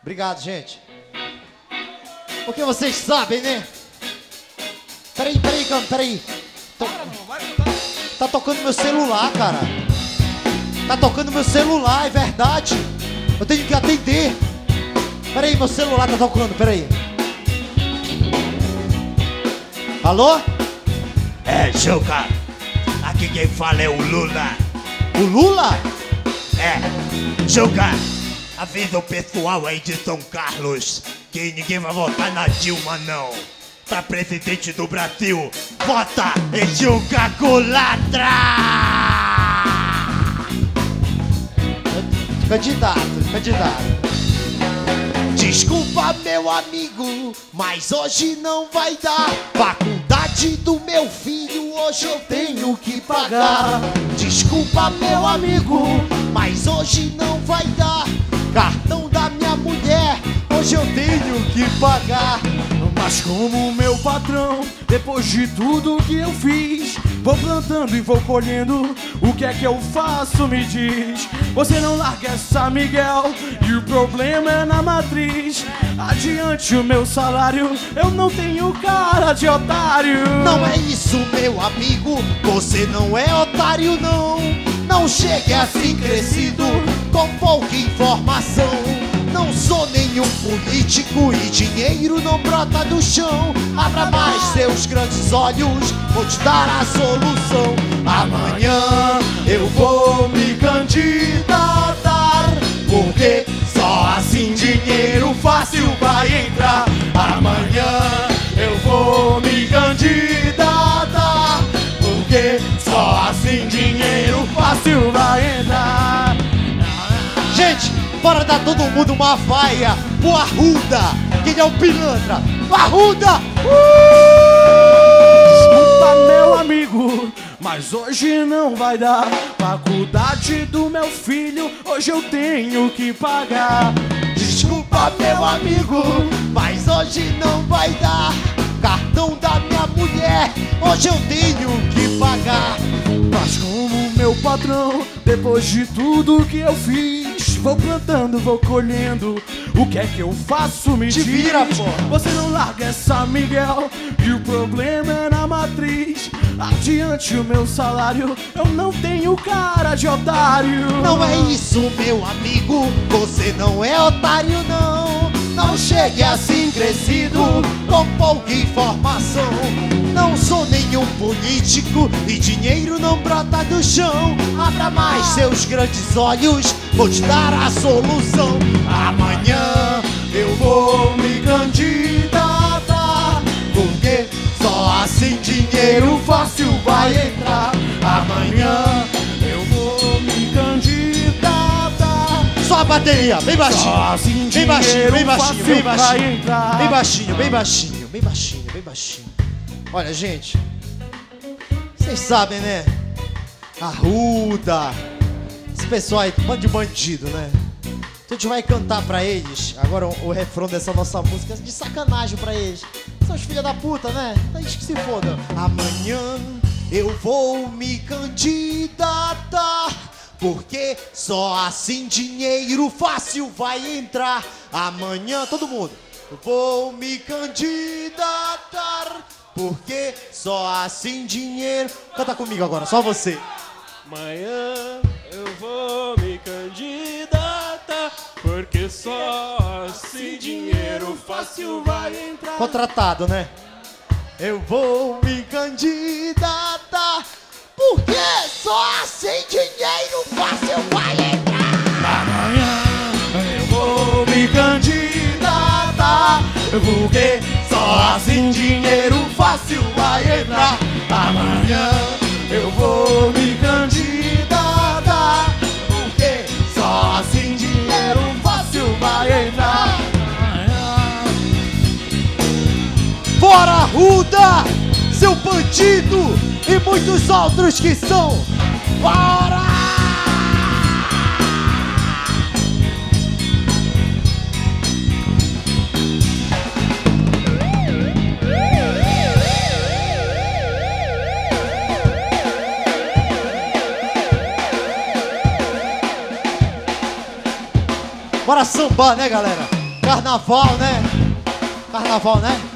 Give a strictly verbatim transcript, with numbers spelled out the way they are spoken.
Obrigado, gente. Porque vocês sabem, né? Peraí, peraí, cara, peraí. Tô... Tá tocando meu celular, cara. Tá tocando meu celular, é verdade. Eu tenho que atender. Peraí, meu celular tá tocando, peraí. Alô? É, Juca. Aqui quem fala é o Lula. O Lula? É, Juca. Avisa o pessoal aí de São Carlos que ninguém vai votar na Dilma, não. Pra presidente do Brasil, vota em Juca Culatra! Candidato, candidato. Desculpa, meu amigo, mas hoje não vai dar. Faculdade do meu filho, hoje eu tenho que pagar. Desculpa, meu amigo, mas hoje não vai dar. Cartão da minha mulher, hoje eu tenho que pagar. Mas como meu patrão, depois de tudo que eu fiz, vou plantando e vou colhendo, o que é que eu faço, me diz. Você não larga essa, Miguel, e o problema é na matriz. Adiante o meu salário, eu não tenho cara de otário. Não é isso, meu amigo, você não é otário, não. Não chegue assim crescido, com pouca informação. Não sou nenhum político e dinheiro não brota do chão. Abra mais seus grandes olhos, vou te dar a solução. Amanhã eu vou me candidatar, porque só assim dinheiro fácil vai entrar. Amanhã eu vou me candidatar, porque só assim dinheiro fácil vai entrar. Gente, bora dar todo mundo uma vaia pro Arruda, que é o pilantra. Arruda! Uh! Desculpa, meu amigo, mas hoje não vai dar. Faculdade do meu filho, hoje eu tenho que pagar. Desculpa, meu amigo, mas hoje não vai dar. Cartão da minha mulher, hoje eu tenho que pagar. Mas como meu patrão, depois de tudo que eu fiz, vou plantando, vou colhendo, o que é que eu faço, me Te diz. vira, pô. Você não larga essa, Miguel, e o problema é na matriz. Adiante o meu salário, eu não tenho cara de otário. Não é isso, meu amigo, você não é otário, não. Não chegue assim crescido, com pouca informação. Não sou nenhum político e dinheiro não brota do chão. Abra mais seus grandes olhos, vou te dar a solução. Amanhã eu vou me candidatar, porque só assim dinheiro fácil vai entrar. Amanhã eu vou me candidatar. Só a bateria, bem baixinho. Só assim Bem baixinho, bem baixinho, bem vai baixinho. entrar. Bem baixinho, bem baixinho, bem baixinho, bem baixinho. Olha, gente, vocês sabem, né? Arruda, esse pessoal aí, bando de bandido, né? Então a gente vai cantar pra eles agora o, o refrão dessa nossa música de sacanagem pra eles. São os filhos da puta, né? Então eles que se fodam. Amanhã eu vou me candidatar, porque só assim dinheiro fácil vai entrar. Amanhã, todo mundo, eu vou me candidatar, porque só assim dinheiro... Canta comigo agora, só você. Amanhã eu vou me candidatar, porque só assim dinheiro fácil vai entrar. Contratado, né? Eu vou me candidatar, porque só assim dinheiro fácil vai entrar. Amanhã eu vou me candidatar, porque só assim dinheiro fácil vai entrar. Amanhã eu vou me candidatar, porque só assim dinheiro fácil vai entrar. Fora Arruda, seu bandido e muitos outros que são. Fora! Bora sambar, né, galera? Carnaval, né? Carnaval, né?